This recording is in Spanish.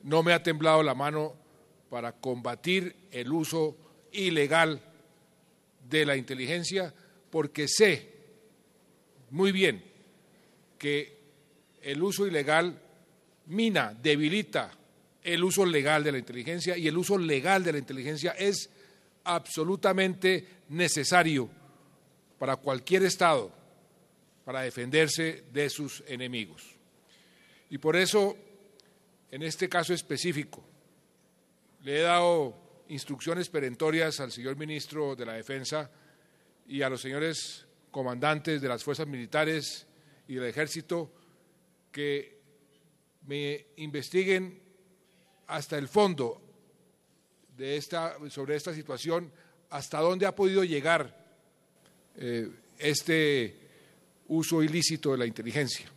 no me ha temblado la mano para combatir el uso ilegal de la inteligencia, porque sé muy bien que el uso ilegal mina, debilita el uso legal de la inteligencia, y el uso legal de la inteligencia es absolutamente necesario para cualquier Estado para defenderse de sus enemigos. Y por eso, en este caso específico, le he dado instrucciones perentorias al señor ministro de la Defensa y a los señores comandantes de las fuerzas militares y del Ejército que me investiguen hasta el fondo sobre esta situación, hasta dónde ha podido llegar este uso ilícito de la inteligencia.